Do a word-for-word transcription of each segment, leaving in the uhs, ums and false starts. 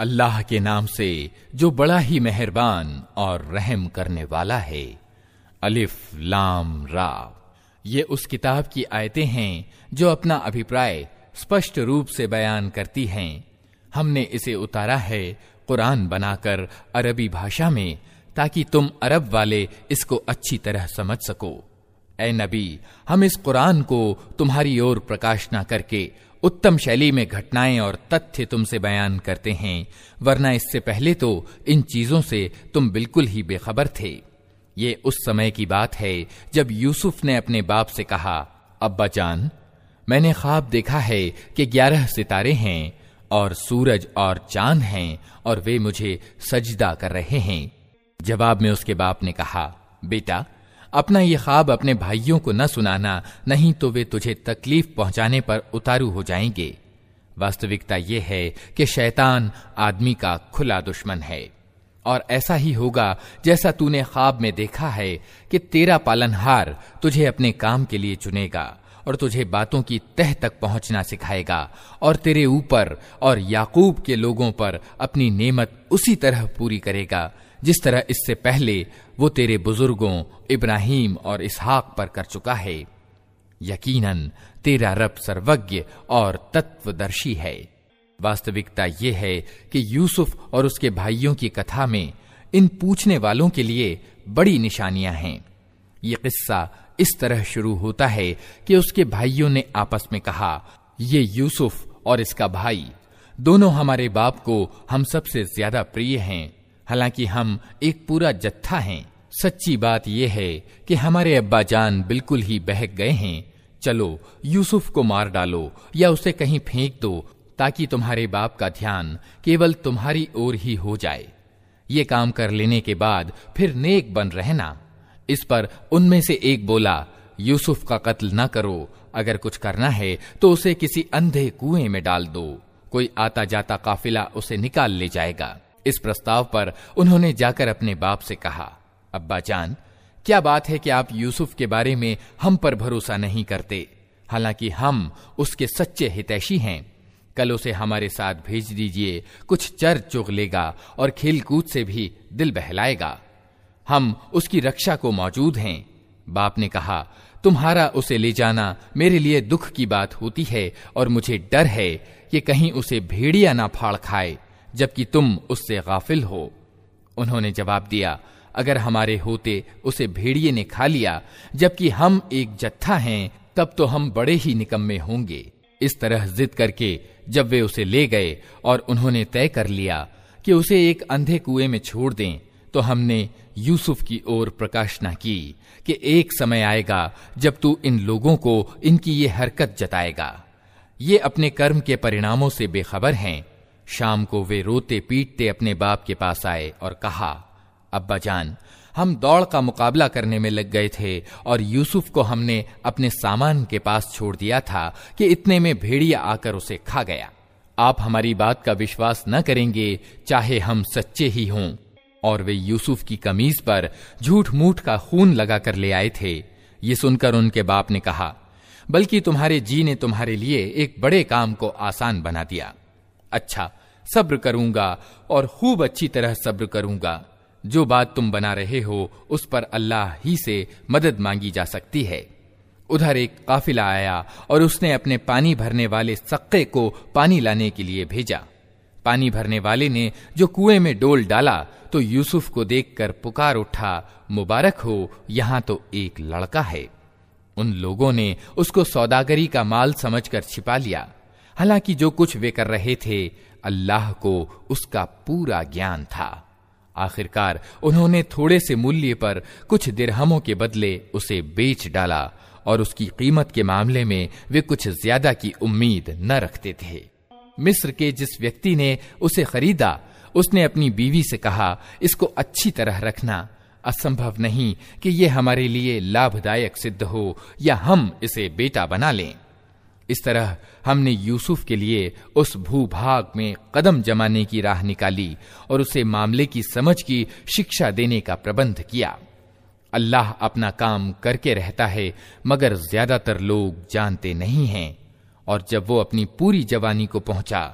अल्लाह के नाम से जो बड़ा ही मेहरबान और रहम करने वाला है। अलिफ लाम रा। ये उस किताब की आयतें हैं जो अपना अभिप्राय स्पष्ट रूप से बयान करती हैं। हमने इसे उतारा है कुरान बनाकर अरबी भाषा में, ताकि तुम अरब वाले इसको अच्छी तरह समझ सको। ए नबी, हम इस कुरान को तुम्हारी ओर प्रकाश न करके उत्तम शैली में घटनाएं और तथ्य तुमसे बयान करते हैं, वरना इससे पहले तो इन चीजों से तुम बिल्कुल ही बेखबर थे। ये उस समय की बात है जब यूसुफ ने अपने बाप से कहा, अब्बा जान, मैंने ख्वाब देखा है कि ग्यारह सितारे हैं और सूरज और चांद हैं और वे मुझे सजदा कर रहे हैं। जवाब में उसके बाप ने कहा, बेटा, अपना ये ख्वाब अपने भाइयों को न सुनाना, नहीं तो वे तुझे तकलीफ पहुंचाने पर उतारू हो जाएंगे। वास्तविकता यह है कि शैतान आदमी का खुला दुश्मन है, और ऐसा ही होगा जैसा तूने ख्वाब में देखा है कि तेरा पालनहार तुझे अपने काम के लिए चुनेगा और तुझे बातों की तह तक पहुंचना सिखाएगा, और तेरे ऊपर और याकूब के लोगों पर अपनी नेमत उसी तरह पूरी करेगा जिस तरह इससे पहले वो तेरे बुजुर्गों इब्राहिम और इसहाक पर कर चुका है। यकीनन तेरा रब सर्वज्ञ और तत्वदर्शी है। वास्तविकता यह है कि यूसुफ और उसके भाइयों की कथा में इन पूछने वालों के लिए बड़ी निशानियां हैं। ये किस्सा इस तरह शुरू होता है कि उसके भाइयों ने आपस में कहा, ये यूसुफ और इसका भाई दोनों हमारे बाप को हम सबसे ज्यादा प्रिय हैं, हालांकि हम एक पूरा जत्था हैं। सच्ची बात यह है कि हमारे अब्बा जान बिल्कुल ही बहक गए हैं। चलो यूसुफ को मार डालो या उसे कहीं फेंक दो, ताकि तुम्हारे बाप का ध्यान केवल तुम्हारी ओर ही हो जाए। ये काम कर लेने के बाद फिर नेक बन रहना। इस पर उनमें से एक बोला, यूसुफ का कत्ल न करो, अगर कुछ करना है तो उसे किसी अंधे कुएं में डाल दो, कोई आता जाता काफिला उसे निकाल ले जाएगा। इस प्रस्ताव पर उन्होंने जाकर अपने बाप से कहा, अब्बा जान, क्या बात है कि आप यूसुफ के बारे में हम पर भरोसा नहीं करते, हालांकि हम उसके सच्चे हितैषी हैं। कल उसे हमारे साथ भेज दीजिए, कुछ चर चुग लेगा और खेलकूद से भी दिल बहलाएगा। हम उसकी रक्षा को मौजूद हैं। बाप ने कहा, तुम्हारा उसे ले जाना मेरे लिए दुख की बात होती है, और मुझे डर है कि कहीं उसे भेड़िया ना फाड़ खाए, जबकि तुम उससे गाफिल हो। उन्होंने जवाब दिया, अगर हमारे होते उसे भेड़िए ने खा लिया, जबकि हम एक जत्था हैं, तब तो हम बड़े ही निकम्मे होंगे। इस तरह जिद करके जब वे उसे ले गए और उन्होंने तय कर लिया कि उसे एक अंधे कुएं में छोड़ दें, तो हमने यूसुफ की ओर प्रकाशना की कि एक समय आएगा जब तू इन लोगों को इनकी ये हरकत जताएगा। ये अपने कर्म के परिणामों से बेखबर हैं। शाम को वे रोते पीटते अपने बाप के पास आए और कहा, अब्बा जान, हम दौड़ का मुकाबला करने में लग गए थे और यूसुफ को हमने अपने सामान के पास छोड़ दिया था कि इतने में भेड़िया आकर उसे खा गया। आप हमारी बात का विश्वास न करेंगे, चाहे हम सच्चे ही हों। और वे यूसुफ की कमीज पर झूठ मूठ का खून लगाकर ले आए थे। ये सुनकर उनके बाप ने कहा, बल्कि तुम्हारे जी ने तुम्हारे लिए एक बड़े काम को आसान बना दिया। अच्छा, सब्र करूंगा और खूब अच्छी तरह सब्र करूंगा। जो बात तुम बना रहे हो उस पर अल्लाह ही से मदद मांगी जा सकती है। उधर एक काफिला आया और उसने अपने पानी भरने वाले सक्के को पानी लाने के लिए भेजा। पानी भरने वाले ने जो कुएं में डोल डाला तो यूसुफ को देखकर पुकार उठा, मुबारक हो, यहां तो एक लड़का है। उन लोगों ने उसको सौदागरी का माल समझकर छिपा लिया। हालांकि जो कुछ वे कर रहे थे, अल्लाह को उसका पूरा ज्ञान था। आखिरकार उन्होंने थोड़े से मूल्य पर कुछ दिरहमों के बदले उसे बेच डाला, और उसकी कीमत के मामले में वे कुछ ज्यादा की उम्मीद न रखते थे। मिस्र के जिस व्यक्ति ने उसे खरीदा, उसने अपनी बीवी से कहा, इसको अच्छी तरह रखना। असंभव नहीं कि यह हमारे लिए लाभदायक सिद्ध हो या हम इसे बेटा बना लें। इस तरह हमने यूसुफ के लिए उस भूभाग में कदम जमाने की राह निकाली और उसे मामले की समझ की शिक्षा देने का प्रबंध किया। अल्लाह अपना काम करके रहता है, मगर ज्यादातर लोग जानते नहीं हैं। और जब वो अपनी पूरी जवानी को पहुंचा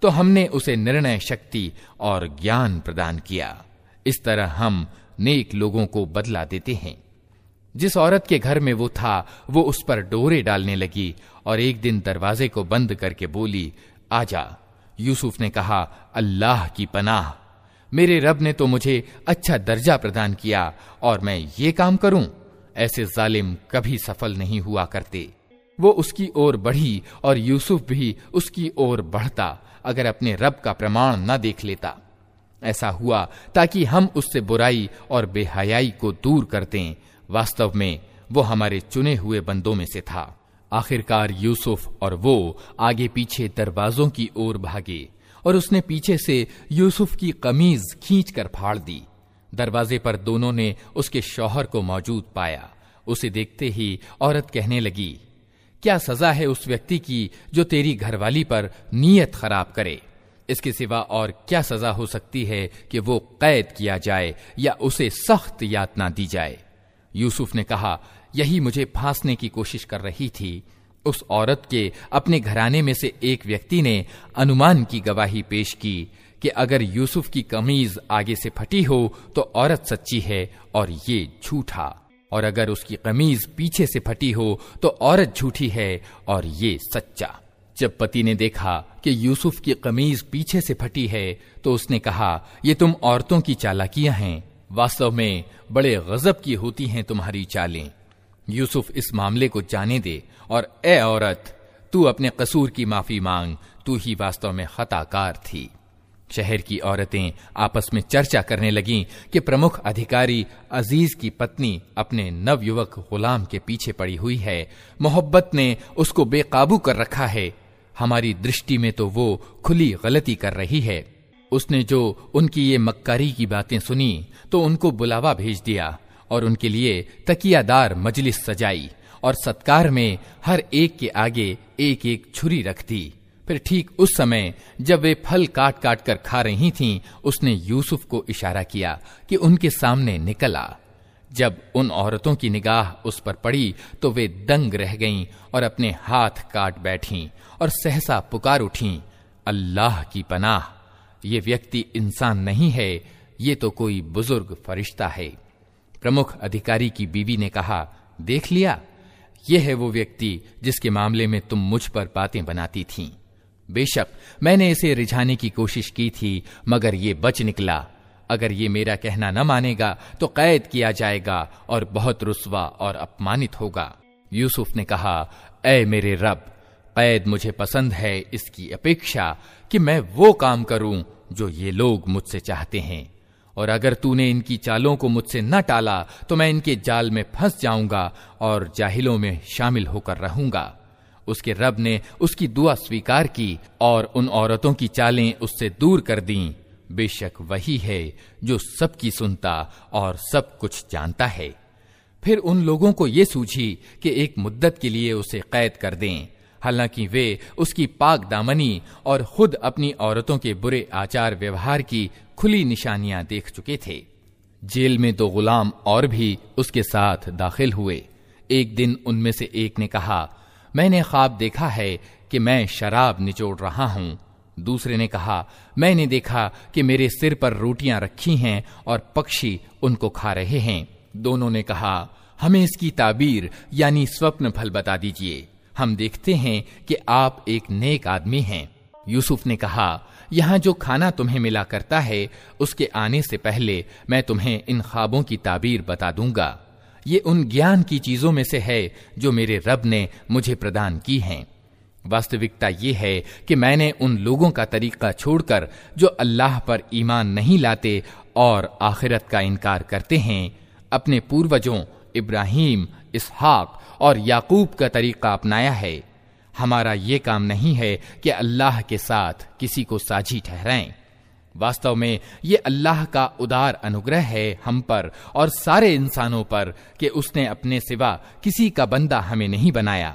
तो हमने उसे निर्णय शक्ति और ज्ञान प्रदान किया। इस तरह हम नेक लोगों को बदला देते हैं। जिस औरत के घर में वो था वो उस पर डोरे डालने लगी और एक दिन दरवाजे को बंद करके बोली, आजा। यूसुफ ने कहा, अल्लाह की पनाह, मेरे रब ने तो मुझे अच्छा दर्जा प्रदान किया और मैं ये काम करूं? ऐसे जालिम कभी सफल नहीं हुआ करते। वो उसकी ओर बढ़ी और यूसुफ भी उसकी ओर बढ़ता अगर अपने रब का प्रमाण न देख लेता। ऐसा हुआ ताकि हम उससे बुराई और बेहयाई को दूर कर दें। वास्तव में वो हमारे चुने हुए बंदों में से था। आखिरकार यूसुफ और वो आगे पीछे दरवाजों की ओर भागे और उसने पीछे से यूसुफ की कमीज खींचकर फाड़ दी। दरवाजे पर दोनों ने उसके शौहर को मौजूद पाया। उसे देखते ही औरत कहने लगी, क्या सजा है उस व्यक्ति की जो तेरी घरवाली पर नीयत खराब करे? इसके सिवा और क्या सजा हो सकती है कि वो कैद किया जाए या उसे सख्त यातना दी जाए? यूसुफ ने कहा, यही मुझे फांसने की कोशिश कर रही थी। उस औरत के अपने घराने में से एक व्यक्ति ने अनुमान की गवाही पेश की कि अगर यूसुफ की कमीज आगे से फटी हो तो औरत सच्ची है और ये झूठा, और अगर उसकी कमीज पीछे से फटी हो तो औरत झूठी है और ये सच्चा। जब पति ने देखा कि यूसुफ की कमीज पीछे से फटी है तो उसने कहा, ये तुम औरतों की चालाकियां हैं। वास्तव में बड़े गजब की होती हैं तुम्हारी चालें। यूसुफ इस मामले को जाने दे और ए औरत, तू अपने कसूर की माफी मांग, तू ही वास्तव में खताकार थी। शहर की औरतें आपस में चर्चा करने लगीं कि प्रमुख अधिकारी अजीज की पत्नी अपने नवयुवक गुलाम के पीछे पड़ी हुई है। मोहब्बत ने उसको बेकाबू कर रखा है। हमारी दृष्टि में तो वो खुली गलती कर रही है। उसने जो उनकी ये मक्कारी की बातें सुनी तो उनको बुलावा भेज दिया और उनके लिए तकियादार मजलिस सजाई और सत्कार में हर एक के आगे एक एक छुरी रख दी। फिर ठीक उस समय जब वे फल काट काट कर खा रही थीं, उसने यूसुफ को इशारा किया कि उनके सामने निकल आ। जब उन औरतों की निगाह उस पर पड़ी तो वे दंग रह गईं और अपने हाथ काट बैठीं और सहसा पुकार उठीं, अल्लाह की पनाह, ये व्यक्ति इंसान नहीं है, ये तो कोई बुजुर्ग फरिश्ता है। प्रमुख अधिकारी की बीवी ने कहा, देख लिया, ये है वो व्यक्ति जिसके मामले में तुम मुझ पर बातें बनाती थीं। बेशक मैंने इसे रिझाने की कोशिश की थी मगर ये बच निकला। अगर ये मेरा कहना न मानेगा तो कैद किया जाएगा और बहुत रुस्वा और अपमानित होगा। यूसुफ ने कहा, ऐ मेरे रब, कैद मुझे पसंद है इसकी अपेक्षा कि मैं वो काम करूं जो ये लोग मुझसे चाहते हैं, और अगर तूने इनकी चालों को मुझसे न टाला तो मैं इनके जाल में फंस जाऊंगा और जाहिलों में शामिल होकर रहूंगा। उसके रब ने उसकी दुआ स्वीकार की और उन औरतों की चालें उससे दूर कर दीं। बेशक वही है जो सबकी सुनता और सब कुछ जानता है। फिर उन लोगों को ये सूझी कि एक मुद्दत के लिए उसे कैद कर दें, हालांकि वे उसकी पाक दामनी और खुद अपनी औरतों के बुरे आचार व्यवहार की खुली निशानियां देख चुके थे। जेल में दो गुलाम और भी उसके साथ दाखिल हुए। एक दिन उनमें से एक ने कहा, मैंने ख्वाब देखा है कि मैं शराब निचोड़ रहा हूं। दूसरे ने कहा, मैंने देखा कि मेरे सिर पर रोटियां रखी हैं और पक्षी उनको खा रहे हैं। दोनों ने कहा, हमें इसकी ताबीर यानी स्वप्न फल बता दीजिए, हम देखते हैं कि आप एक नेक आदमी हैं। यूसुफ ने कहा, यहाँ जो खाना तुम्हें मिला करता है उसके आने से पहले मैं तुम्हें इन ख्वाबों की ताबीर बता दूंगा। ये उन ज्ञान की चीजों में से है जो मेरे रब ने मुझे प्रदान की हैं। वास्तविकता ये है कि मैंने उन लोगों का तरीका छोड़कर जो अल्लाह पर ईमान नहीं लाते और आखिरत का इनकार करते हैं, अपने पूर्वजों इब्राहीम, इसहाक और याकूब का तरीका अपनाया है। हमारा ये काम नहीं है कि अल्लाह के साथ किसी को साझी ठहराएं। वास्तव में ये अल्लाह का उदार अनुग्रह है हम पर और सारे इंसानों पर कि उसने अपने सिवा किसी का बंदा हमें नहीं बनाया,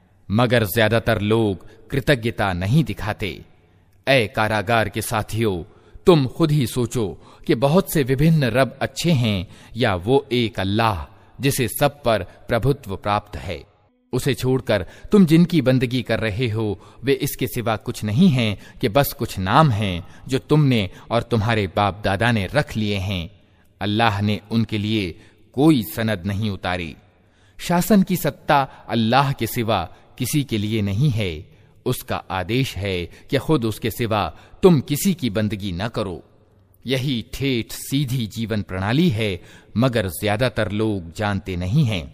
मगर ज्यादातर लोग कृतज्ञता नहीं दिखाते। ऐ कारागार के साथियों, तुम खुद ही सोचो कि बहुत से विभिन्न रब अच्छे हैं या वो एक अल्लाह जिसे सब पर प्रभुत्व प्राप्त है। उसे छोड़कर तुम जिनकी बंदगी कर रहे हो वे इसके सिवा कुछ नहीं हैं कि बस कुछ नाम हैं जो तुमने और तुम्हारे बाप दादा ने रख लिए हैं। अल्लाह ने उनके लिए कोई सनद नहीं उतारी। शासन की सत्ता अल्लाह के सिवा किसी के लिए नहीं है। उसका आदेश है कि खुद उसके सिवा तुम किसी की बंदगी न करो। यही ठेठ सीधी जीवन प्रणाली है, मगर ज्यादातर लोग जानते नहीं हैं।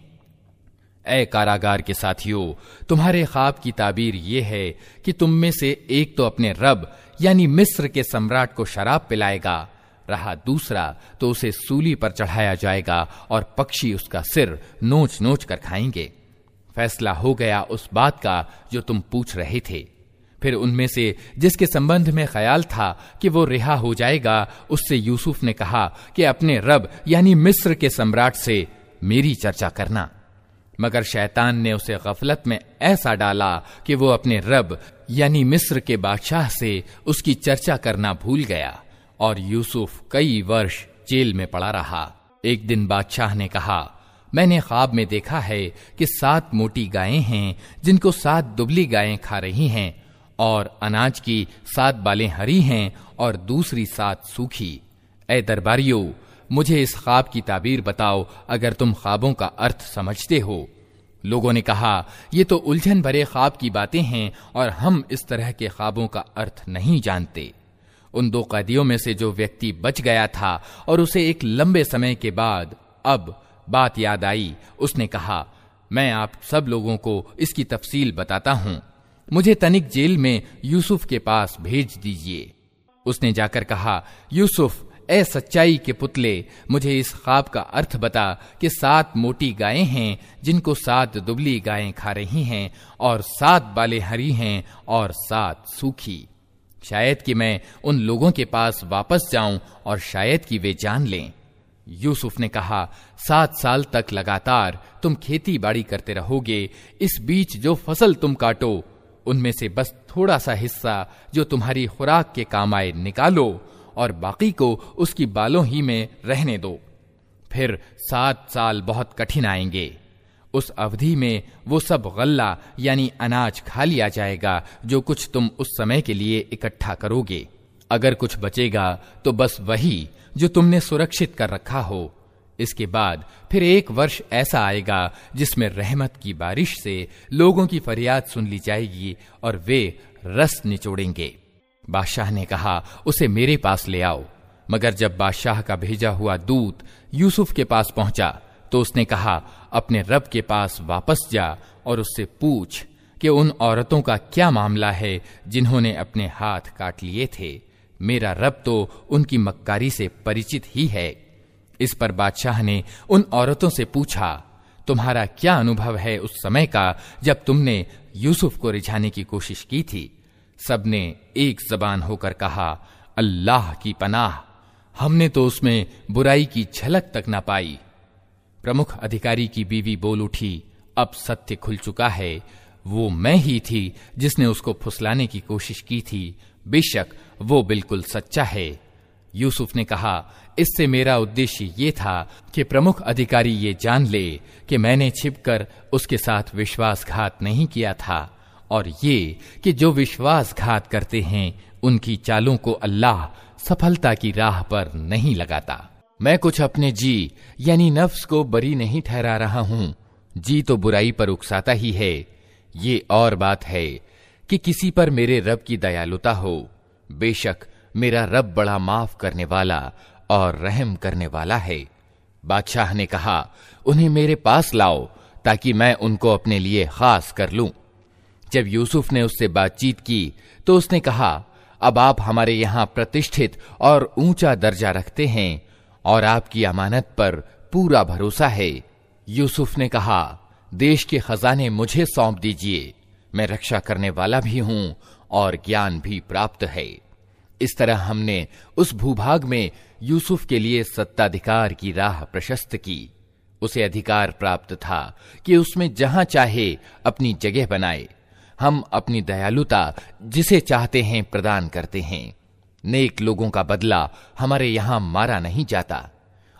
ऐ कारागार के साथियों, तुम्हारे ख्वाब की ताबीर ये है कि तुम में से एक तो अपने रब यानी मिस्र के सम्राट को शराब पिलाएगा, रहा दूसरा तो उसे सूली पर चढ़ाया जाएगा और पक्षी उसका सिर नोच नोच कर खाएंगे। फैसला हो गया उस बात का जो तुम पूछ रहे थे। फिर उनमें से जिसके संबंध में ख्याल था कि वो रिहा हो जाएगा, उससे यूसुफ ने कहा कि अपने रब यानी मिस्र के सम्राट से मेरी चर्चा करना। मगर शैतान ने उसे गफलत में ऐसा डाला कि वो अपने रब यानी मिस्र के बादशाह से उसकी चर्चा करना भूल गया और यूसुफ कई वर्ष जेल में पड़ा रहा। एक दिन बादशाह ने कहा, मैंने ख्वाब में देखा है कि सात मोटी गायें हैं जिनको सात दुबली गायें खा रही हैं, और अनाज की सात बालें हरी हैं और दूसरी सात सूखी। ऐ दरबारियों, मुझे इस ख्वाब की ताबीर बताओ अगर तुम ख्वाबों का अर्थ समझते हो। लोगों ने कहा, ये तो उलझन भरे ख्वाब की बातें हैं और हम इस तरह के ख्वाबों का अर्थ नहीं जानते। उन दो कैदियों में से जो व्यक्ति बच गया था और उसे एक लंबे समय के बाद अब बात याद आई, उसने कहा, मैं आप सब लोगों को इसकी तफसील बताता हूं। मुझे तनिक जेल में यूसुफ के पास भेज दीजिए। उसने जाकर कहा, यूसुफ, ए सच्चाई के पुतले, मुझे इस ख्वाब का अर्थ बता कि सात मोटी गायें हैं जिनको सात दुबली गायें खा रही हैं और सात बालें हरी हैं और सात सूखी। शायद कि मैं उन लोगों के पास वापस जाऊं और शायद कि वे जान लें। यूसुफ ने कहा, सात साल तक लगातार तुम खेती बाड़ी करते रहोगे। इस बीच जो फसल तुम काटो उनमें से बस थोड़ा सा हिस्सा जो तुम्हारी खुराक के काम आए निकालो और बाकी को उसकी बालों ही में रहने दो। फिर सात साल बहुत कठिन आएंगे। उस अवधि में वो सब गल्ला यानी अनाज खा लिया जाएगा जो कुछ तुम उस समय के लिए इकट्ठा करोगे। अगर कुछ बचेगा तो बस वही जो तुमने सुरक्षित कर रखा हो। इसके बाद फिर एक वर्ष ऐसा आएगा जिसमें रहमत की बारिश से लोगों की फरियाद सुन ली जाएगी और वे रस निचोड़ेंगे। बादशाह ने कहा, उसे मेरे पास ले आओ। मगर जब बादशाह का भेजा हुआ दूत यूसुफ के पास पहुंचा तो उसने कहा, अपने रब के पास वापस जा और उससे पूछ कि उन औरतों का क्या मामला है जिन्होंने अपने हाथ काट लिए थे। मेरा रब तो उनकी मक्कारी से परिचित ही है। इस पर बादशाह ने उन औरतों से पूछा, तुम्हारा क्या अनुभव है उस समय का जब तुमने यूसुफ को रिझाने की कोशिश की थी? सबने एक जबान होकर कहा, अल्लाह की पनाह, हमने तो उसमें बुराई की झलक तक न पाई। प्रमुख अधिकारी की बीवी बोल उठी, अब सत्य खुल चुका है। वो मैं ही थी जिसने उसको फुसलाने की कोशिश की थी। बेशक वो बिल्कुल सच्चा है। यूसुफ ने कहा, इससे मेरा उद्देश्य ये था कि प्रमुख अधिकारी ये जान ले कि मैंने छिपकर उसके साथ विश्वासघात नहीं किया था, और ये कि जो विश्वासघात करते हैं उनकी चालों को अल्लाह सफलता की राह पर नहीं लगाता। मैं कुछ अपने जी यानी नफ्स को बरी नहीं ठहरा रहा हूं। जी तो बुराई पर उकसाता ही है। ये और बात है कि किसी पर मेरे रब की दयालुता हो। बेशक मेरा रब बड़ा माफ करने वाला और रहम करने वाला है। बादशाह ने कहा, उन्हें मेरे पास लाओ ताकि मैं उनको अपने लिए खास कर लूं। जब यूसुफ ने उससे बातचीत की तो उसने कहा, अब आप हमारे यहां प्रतिष्ठित और ऊंचा दर्जा रखते हैं और आपकी अमानत पर पूरा भरोसा है। यूसुफ ने कहा, देश के खजाने मुझे सौंप दीजिए। मैं रक्षा करने वाला भी हूं और ज्ञान भी प्राप्त है। इस तरह हमने उस भूभाग में यूसुफ के लिए सत्ताधिकार की राह प्रशस्त की। उसे अधिकार प्राप्त था कि उसमें जहां चाहे अपनी जगह बनाए। हम अपनी दयालुता जिसे चाहते हैं प्रदान करते हैं। नेक लोगों का बदला हमारे यहां मारा नहीं जाता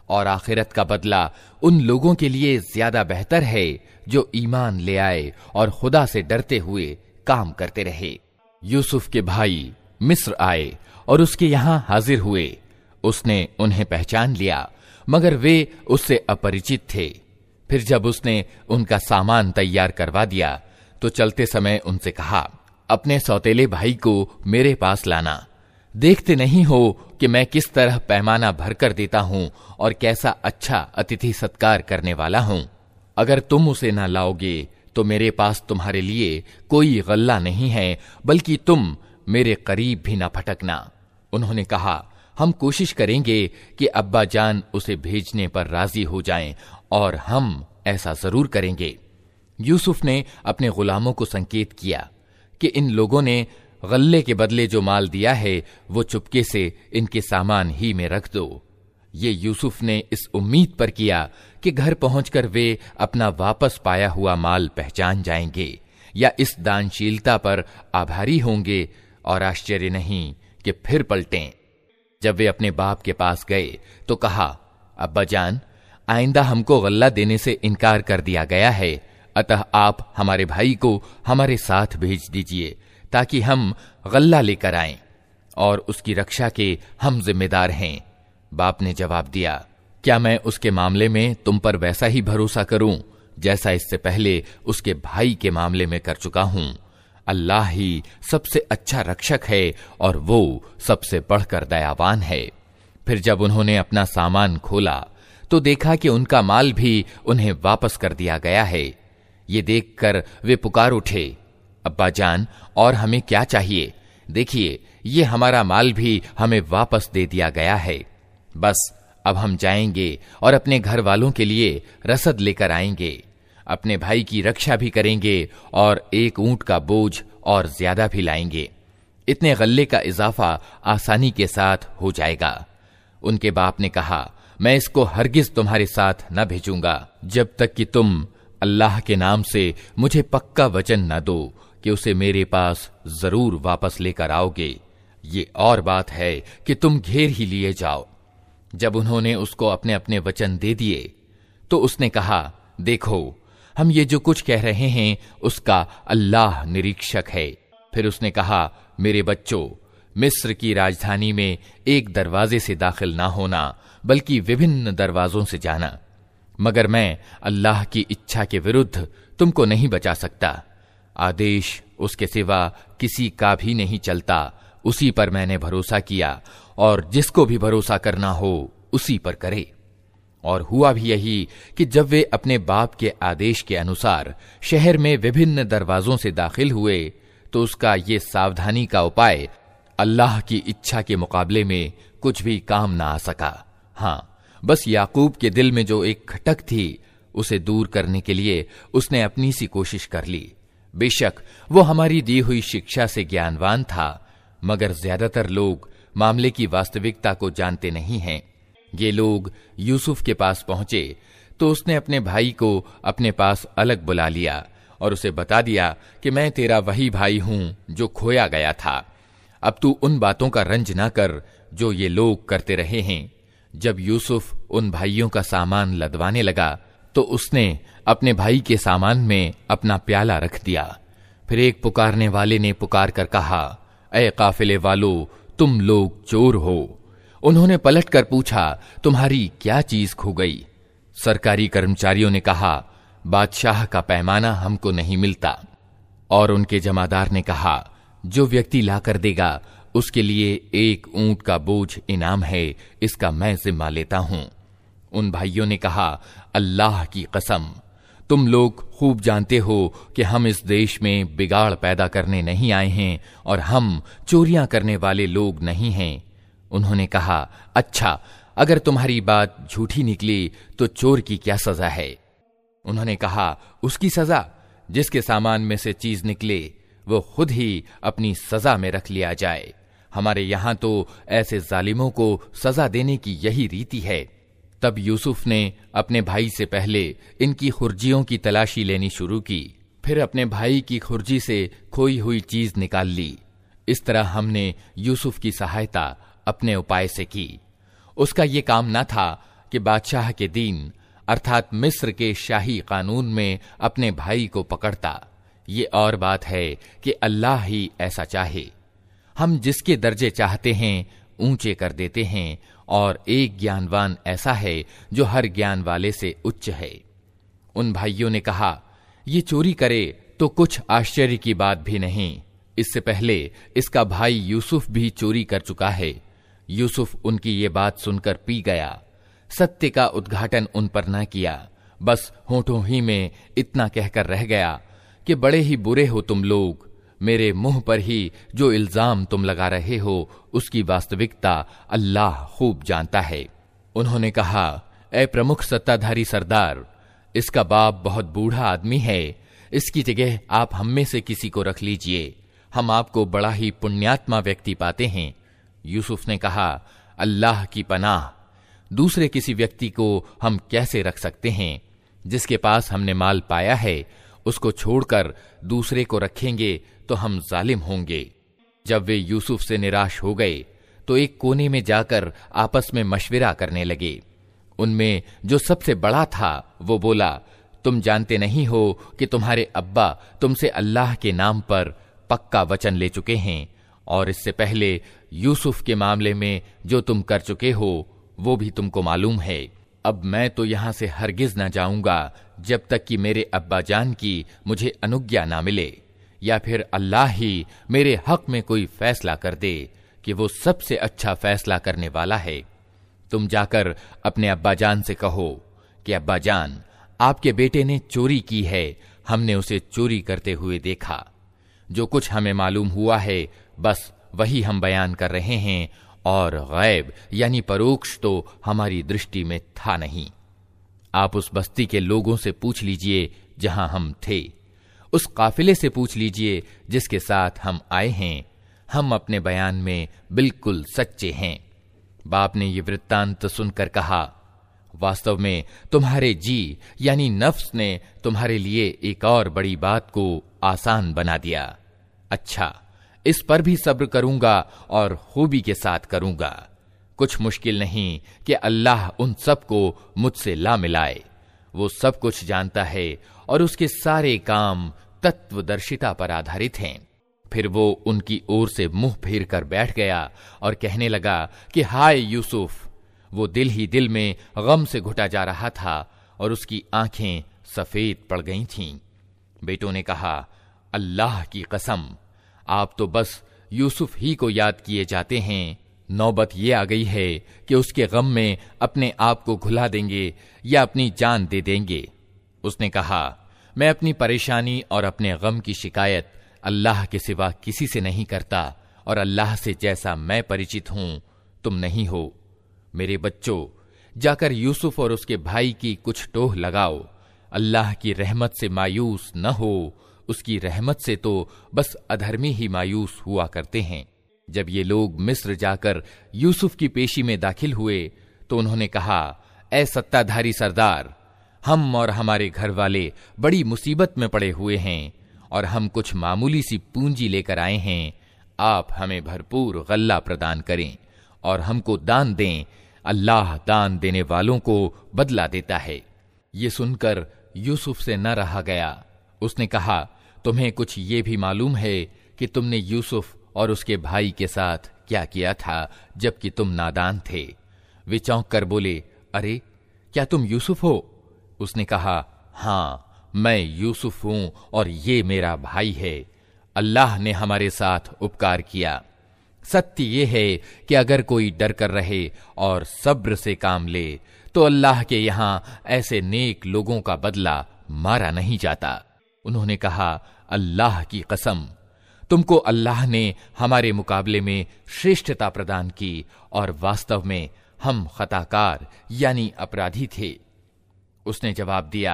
और आखिरत का बदला उन लोगों के लिए ज्यादा बेहतर है जो ईमान ले आए और खुदा से डरते हुए काम करते रहे। यूसुफ के भाई मिस्र आए और उसके यहां हाजिर हुए। उसने उन्हें पहचान लिया, मगर वे उससे अपरिचित थे। फिर जब उसने उनका सामान तैयार करवा दिया तो चलते समय उनसे कहा, अपने सौतेले भाई को मेरे पास लाना। देखते नहीं हो कि मैं किस तरह पैमाना भरकर देता हूं और कैसा अच्छा अतिथि सत्कार करने वाला हूं। अगर तुम उसे न लाओगे तो मेरे पास तुम्हारे लिए कोई गल्ला नहीं है, बल्कि तुम मेरे करीब भी न फटकना। उन्होंने कहा, हम कोशिश करेंगे कि अब्बा जान उसे भेजने पर राजी हो जाएं, और हम ऐसा जरूर करेंगे। यूसुफ ने अपने गुलामों को संकेत किया कि इन लोगों ने गल्ले के बदले जो माल दिया है वो चुपके से इनके सामान ही में रख दो। ये यूसुफ ने इस उम्मीद पर किया कि घर पहुंचकर वे अपना वापस पाया हुआ माल पहचान जाएंगे या इस दानशीलता पर आभारी होंगे, और आश्चर्य नहीं कि फिर पलटें। जब वे अपने बाप के पास गए तो कहा, अब्बा जान, आइंदा हमको गल्ला देने से इनकार कर दिया गया है, अतः आप हमारे भाई को हमारे साथ भेज दीजिए ताकि हम गल्ला लेकर आएं, और उसकी रक्षा के हम जिम्मेदार हैं। बाप ने जवाब दिया, क्या मैं उसके मामले में तुम पर वैसा ही भरोसा करूं जैसा इससे पहले उसके भाई के मामले में कर चुका हूं? अल्लाह ही सबसे अच्छा रक्षक है और वो सबसे बढ़कर दयावान है। फिर जब उन्होंने अपना सामान खोला तो देखा कि उनका माल भी उन्हें वापस कर दिया गया है। ये देखकर वे पुकार उठे, अब्बा जान, और हमें क्या चाहिए? देखिए, ये हमारा माल भी हमें वापस दे दिया गया है। बस अब हम जाएंगे और अपने घर वालों के लिए रसद लेकर आएंगे, अपने भाई की रक्षा भी करेंगे और एक ऊंट का बोझ और ज्यादा भी लाएंगे। इतने गल्ले का इजाफा आसानी के साथ हो जाएगा। उनके बाप ने कहा, मैं इसको हरगिज तुम्हारे साथ न भेजूंगा जब तक कि तुम अल्लाह के नाम से मुझे पक्का वचन न दो कि उसे मेरे पास जरूर वापस लेकर आओगे। ये और बात है कि तुम घेर ही लिए जाओ। जब उन्होंने उसको अपने अपने वचन दे दिए तो उसने कहा, देखो, हम ये जो कुछ कह रहे हैं उसका अल्लाह निरीक्षक है। फिर उसने कहा, मेरे बच्चों, मिस्र की राजधानी में एक दरवाजे से दाखिल ना होना बल्कि विभिन्न दरवाजों से जाना, मगर मैं अल्लाह की इच्छा के विरुद्ध तुमको नहीं बचा सकता। आदेश उसके सिवा किसी का भी नहीं चलता, उसी पर मैंने भरोसा किया और जिसको भी भरोसा करना हो उसी पर करे। और हुआ भी यही कि जब वे अपने बाप के आदेश के अनुसार शहर में विभिन्न दरवाजों से दाखिल हुए तो उसका ये सावधानी का उपाय अल्लाह की इच्छा के मुकाबले में कुछ भी काम ना आ सका। हाँ, बस याकूब के दिल में जो एक खटक थी उसे दूर करने के लिए उसने अपनी सी कोशिश कर ली। बेशक वो हमारी दी हुई शिक्षा से ज्ञानवान था, मगर ज्यादातर लोग मामले की वास्तविकता को जानते नहीं हैं। ये लोग यूसुफ के पास पहुंचे तो उसने अपने भाई को अपने पास अलग बुला लिया और उसे बता दिया कि मैं तेरा वही भाई हूं जो खोया गया था। अब तू उन बातों का रंज ना कर जो ये लोग करते रहे हैं। जब यूसुफ उन भाइयों का सामान लदवाने लगा तो उसने अपने भाई के सामान में अपना प्याला रख दिया। फिर एक पुकारने वाले ने पुकार कर कहा, ऐ काफिले वालों, तुम लोग चोर हो। उन्होंने पलटकर पूछा, तुम्हारी क्या चीज खो गई? सरकारी कर्मचारियों ने कहा, बादशाह का पैमाना हमको नहीं मिलता। और उनके जमादार ने कहा, जो व्यक्ति लाकर देगा उसके लिए एक ऊंट का बोझ इनाम है, इसका मैं जिम्मा लेता हूं। उन भाइयों ने कहा, अल्लाह की कसम, तुम लोग खूब जानते हो कि हम इस देश में बिगाड़ पैदा करने नहीं आए हैं और हम चोरियां करने वाले लोग नहीं हैं। उन्होंने कहा, अच्छा, अगर तुम्हारी बात झूठी निकली तो चोर की क्या सजा है? उन्होंने कहा, उसकी सजा जिसके सामान में से चीज निकले वो खुद ही अपनी सजा में रख लिया जाए। हमारे यहां तो ऐसे जालिमों को सजा देने की यही रीति है। तब यूसुफ ने अपने भाई से पहले इनकी खुर्जियों की तलाशी लेनी शुरू की, फिर अपने भाई की खुर्जी से खोई हुई चीज निकाल ली। इस तरह हमने यूसुफ की सहायता अपने उपाय से की। उसका ये काम न था कि बादशाह के दीन अर्थात मिस्र के शाही कानून में अपने भाई को पकड़ता। ये और बात है कि अल्लाह ही ऐसा चाहे। हम जिसके दर्जे चाहते हैं ऊंचे कर देते हैं, और एक ज्ञानवान ऐसा है जो हर ज्ञान वाले से उच्च है। उन भाइयों ने कहा, ये चोरी करे तो कुछ आश्चर्य की बात भी नहीं। इससे पहले इसका भाई यूसुफ भी चोरी कर चुका है। यूसुफ उनकी ये बात सुनकर पी गया। सत्य का उद्घाटन उन पर न किया, बस होठों ही में इतना कहकर रह गया कि बड़े ही बुरे हो तुम लोग। मेरे मुंह पर ही जो इल्जाम तुम लगा रहे हो उसकी वास्तविकता अल्लाह खूब जानता है। उन्होंने कहा, ए प्रमुख सत्ताधारी सरदार, इसका बाप बहुत बूढ़ा आदमी है। इसकी जगह आप हम में से किसी को रख लीजिए। हम आपको बड़ा ही पुण्यात्मा व्यक्ति पाते हैं। यूसुफ ने कहा, अल्लाह की पनाह, दूसरे किसी व्यक्ति को हम कैसे रख सकते हैं? जिसके पास हमने माल पाया है उसको छोड़कर दूसरे को रखेंगे तो हम जालिम होंगे। जब वे यूसुफ से निराश हो गए तो एक कोने में जाकर आपस में मशविरा करने लगे। उनमें जो सबसे बड़ा था वो बोला, तुम जानते नहीं हो कि तुम्हारे अब्बा तुमसे अल्लाह के नाम पर पक्का वचन ले चुके हैं, और इससे पहले यूसुफ के मामले में जो तुम कर चुके हो वो भी तुमको मालूम है। अब मैं तो यहां से हरगिज न जाऊंगा जब तक कि मेरे अब्बा जान की मुझे अनुज्ञा ना मिले, या फिर अल्लाह ही मेरे हक में कोई फैसला कर दे कि वो सबसे अच्छा फैसला करने वाला है। तुम जाकर अपने अब्बा जान से कहो कि अब्बा जान, आपके बेटे ने चोरी की है। हमने उसे चोरी करते हुए देखा। जो कुछ हमें मालूम हुआ है बस वही हम बयान कर रहे हैं, और गैब यानी परोक्ष तो हमारी दृष्टि में था नहीं। आप उस बस्ती के लोगों से पूछ लीजिए जहां हम थे, उस काफिले से पूछ लीजिए जिसके साथ हम आए हैं। हम अपने बयान में बिल्कुल सच्चे हैं। बाप ने ये वृत्तांत सुनकर कहा, वास्तव में तुम्हारे जी यानी नफ्स ने तुम्हारे लिए एक और बड़ी बात को आसान बना दिया। अच्छा, इस पर भी सब्र करूंगा और खूबी के साथ करूंगा। कुछ मुश्किल नहीं कि अल्लाह उन सब को मुझसे ला मिलाए। वो सब कुछ जानता है और उसके सारे काम तत्वदर्शिता पर आधारित हैं। फिर वो उनकी ओर से मुंह फेर कर बैठ गया और कहने लगा कि हाय यूसुफ। वो दिल ही दिल में गम से घुटा जा रहा था और उसकी आंखें सफेद पड़ गई थीं। बेटों ने कहा, अल्लाह की कसम, आप तो बस यूसुफ ही को याद किए जाते हैं। नौबत ये आ गई है कि उसके गम में अपने आप को घुला देंगे या अपनी जान दे देंगे। उसने कहा, मैं अपनी परेशानी और अपने गम की शिकायत अल्लाह के सिवा किसी से नहीं करता, और अल्लाह से जैसा मैं परिचित हूं तुम नहीं हो। मेरे बच्चों, जाकर यूसुफ और उसके भाई की कुछ टोह लगाओ। अल्लाह की रहमत से मायूस न हो, उसकी रहमत से तो बस अधर्मी ही मायूस हुआ करते हैं। जब ये लोग मिस्र जाकर यूसुफ की पेशी में दाखिल हुए तो उन्होंने कहा, ऐ सत्ताधारी सरदार, हम और हमारे घर वाले बड़ी मुसीबत में पड़े हुए हैं और हम कुछ मामूली सी पूंजी लेकर आए हैं। आप हमें भरपूर गल्ला प्रदान करें और हमको दान दें। अल्लाह दान देने वालों को बदला देता है। ये सुनकर यूसुफ से न रहा गया। उसने कहा, तुम्हें कुछ ये भी मालूम है कि तुमने यूसुफ और उसके भाई के साथ क्या किया था जबकि तुम नादान थे? वे चौंक कर बोले, अरे क्या तुम यूसुफ हो? उसने कहा, हां, मैं यूसुफ हूं और ये मेरा भाई है। अल्लाह ने हमारे साथ उपकार किया। सत्य ये है कि अगर कोई डर कर रहे और सब्र से काम ले तो अल्लाह के यहां ऐसे नेक लोगों का बदला मारा नहीं जाता। उन्होंने कहा, अल्लाह की कसम, तुमको अल्लाह ने हमारे मुकाबले में श्रेष्ठता प्रदान की और वास्तव में हम खताकार यानी अपराधी थे। उसने जवाब दिया,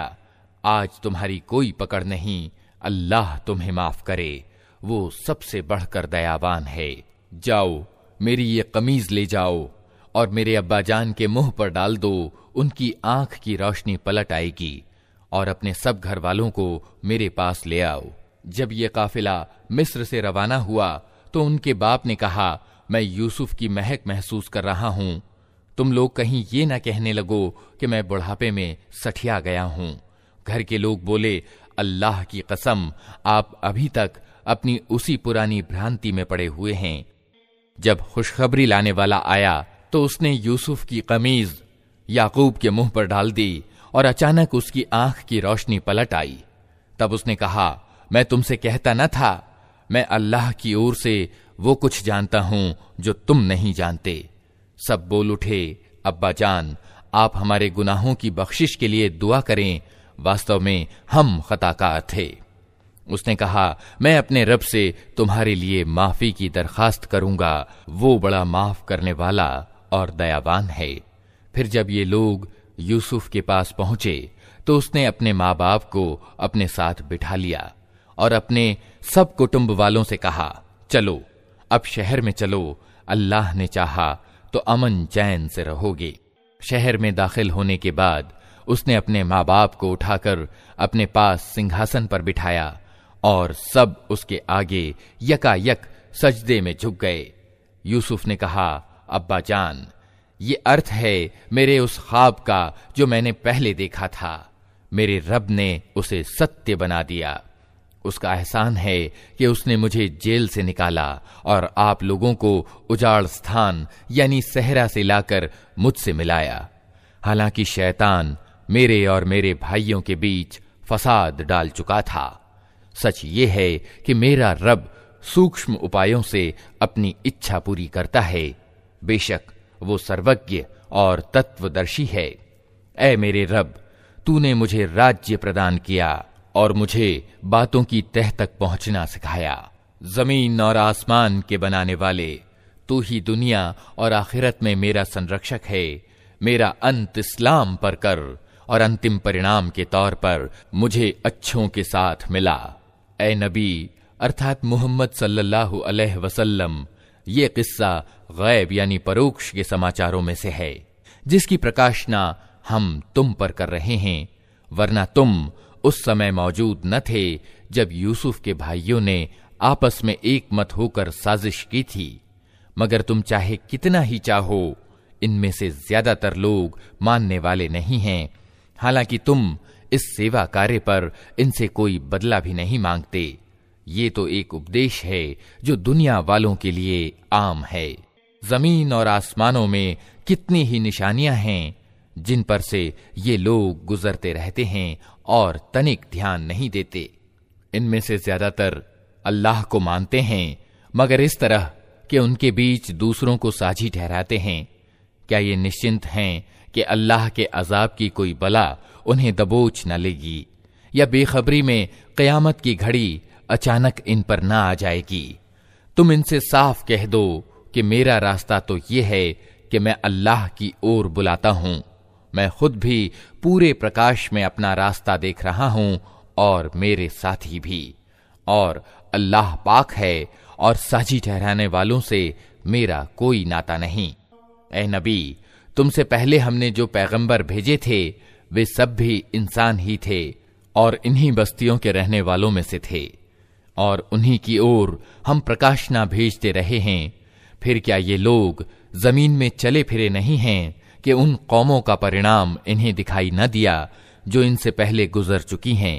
आज तुम्हारी कोई पकड़ नहीं, अल्लाह तुम्हें माफ करे, वो सबसे बढ़कर दयावान है। जाओ, मेरी ये कमीज ले जाओ और मेरे अब्बा जान के मुंह पर डाल दो। उनकी आंख की रोशनी पलट आएगी और अपने सब घर वालों को मेरे पास ले आओ। जब ये काफिला मिस्र से रवाना हुआ तो उनके बाप ने कहा, मैं यूसुफ की महक महसूस कर रहा हूं। तुम लोग कहीं ये ना कहने लगो कि मैं बुढ़ापे में सठिया गया हूं। घर के लोग बोले, अल्लाह की कसम, आप अभी तक अपनी उसी पुरानी भ्रांति में पड़े हुए हैं। जब खुशखबरी लाने वाला आया तो उसने यूसुफ की कमीज याकूब के मुंह पर डाल दी और अचानक उसकी आंख की रोशनी पलट आई। तब उसने कहा, मैं तुमसे कहता न था, मैं अल्लाह की ओर से वो कुछ जानता हूं जो तुम नहीं जानते। सब बोल उठे, अब्बा जान, आप हमारे गुनाहों की बख्शिश के लिए दुआ करें, वास्तव में हम खताकार थे। उसने कहा, मैं अपने रब से तुम्हारे लिए माफी की दरखास्त करूंगा, वो बड़ा माफ करने वाला और दयावान है। फिर जब ये लोग यूसुफ के पास पहुंचे तो उसने अपने माँ बाप को अपने साथ बिठा लिया और अपने सब कुटुंब वालों से कहा, चलो अब शहर में चलो, अल्लाह ने चाहा तो अमन चैन से रहोगे। शहर में दाखिल होने के बाद उसने अपने माँ बाप को उठाकर अपने पास सिंहासन पर बिठाया और सब उसके आगे यकायक सजदे में झुक गए। यूसुफ ने कहा, अब्बा जान, ये अर्थ है मेरे उस ख्वाब का जो मैंने पहले देखा था। मेरे रब ने उसे सत्य बना दिया। उसका एहसान है कि उसने मुझे जेल से निकाला और आप लोगों को उजाड़ स्थान यानी सहरा से लाकर मुझसे मिलाया। हालांकि शैतान मेरे और मेरे भाइयों के बीच फसाद डाल चुका था। सच ये है कि मेरा रब सूक्ष्म उपायों से अपनी इच्छा पूरी करता है। बेशक वो सर्वज्ञ और तत्वदर्शी है। ऐ मेरे रब, तूने मुझे राज्य प्रदान किया और मुझे बातों की तह तक पहुंचना सिखाया। जमीन और आसमान के बनाने वाले, तू ही दुनिया और आखिरत में मेरा संरक्षक है। मेरा अंत इस्लाम पर कर और अंतिम परिणाम के तौर पर मुझे अच्छों के साथ मिला। ऐ नबी अर्थात मोहम्मद सल्लल्लाहु अलैहि वसल्लम, ये किस्सा गैब यानी परोक्ष के समाचारों में से है, जिसकी प्रकाशना हम तुम पर कर रहे हैं, वरना तुम उस समय मौजूद न थे जब यूसुफ के भाइयों ने आपस में एक मत होकर साजिश की थी। मगर तुम चाहे कितना ही चाहो, इनमें से ज्यादातर लोग मानने वाले नहीं हैं। हालांकि तुम इस सेवा कार्य पर इनसे कोई बदला भी नहीं मांगते। ये तो एक उपदेश है जो दुनिया वालों के लिए आम है। जमीन और आसमानों में कितनी ही निशानियां हैं जिन पर से ये लोग गुजरते रहते हैं और तनिक ध्यान नहीं देते। इनमें से ज्यादातर अल्लाह को मानते हैं, मगर इस तरह कि उनके बीच दूसरों को साझी ठहराते हैं। क्या ये निश्चिंत हैं कि अल्लाह के अजाब की कोई बला उन्हें दबोच न लेगी, या बेखबरी में क़यामत की घड़ी अचानक इन पर ना आ जाएगी? तुम इनसे साफ कह दो कि मेरा रास्ता तो ये है कि मैं अल्लाह की ओर बुलाता हूं। मैं खुद भी पूरे प्रकाश में अपना रास्ता देख रहा हूं और मेरे साथी भी, और अल्लाह पाक है और साझी ठहराने वालों से मेरा कोई नाता नहीं। ऐ नबी, तुमसे पहले हमने जो पैगंबर भेजे थे वे सब भी इंसान ही थे और इन्हीं बस्तियों के रहने वालों में से थे, और उन्हीं की ओर हम प्रकाशना भेजते रहे हैं। फिर क्या ये लोग जमीन में चले फिरे नहीं हैं कि उन कौमों का परिणाम इन्हें दिखाई न दिया जो इनसे पहले गुजर चुकी हैं?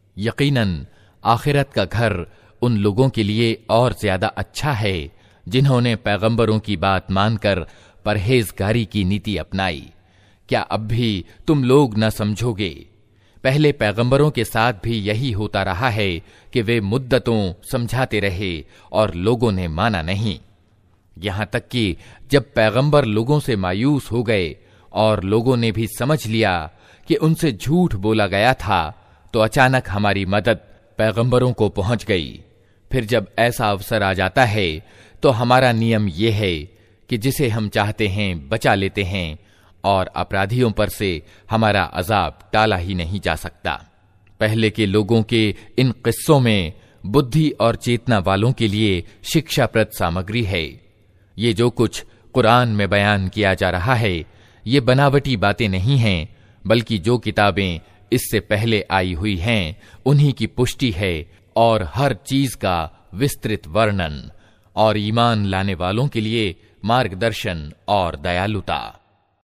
यकीनन आखिरत का घर उन लोगों के लिए और ज्यादा अच्छा है जिन्होंने पैगंबरों की बात मानकर परहेजगारी की नीति अपनाई। क्या अब भी तुम लोग न समझोगे? पहले पैगंबरों के साथ भी यही होता रहा है कि वे मुद्दतों समझाते रहे और लोगों ने माना नहीं। यहां तक कि जब पैगंबर लोगों से मायूस हो गए और लोगों ने भी समझ लिया कि उनसे झूठ बोला गया था, तो अचानक हमारी मदद पैगंबरों को पहुंच गई। फिर जब ऐसा अवसर आ जाता है तो हमारा नियम यह है कि जिसे हम चाहते हैं बचा लेते हैं, और अपराधियों पर से हमारा अजाब टाला ही नहीं जा सकता। पहले के लोगों के इन किस्सों में बुद्धि और चेतना वालों के लिए शिक्षाप्रद सामग्री है। ये जो कुछ कुरान में बयान किया जा रहा है ये बनावटी बातें नहीं हैं, बल्कि जो किताबें इससे पहले आई हुई हैं उन्हीं की पुष्टि है, और हर चीज का विस्तृत वर्णन, और ईमान लाने वालों के लिए मार्गदर्शन और दयालुता।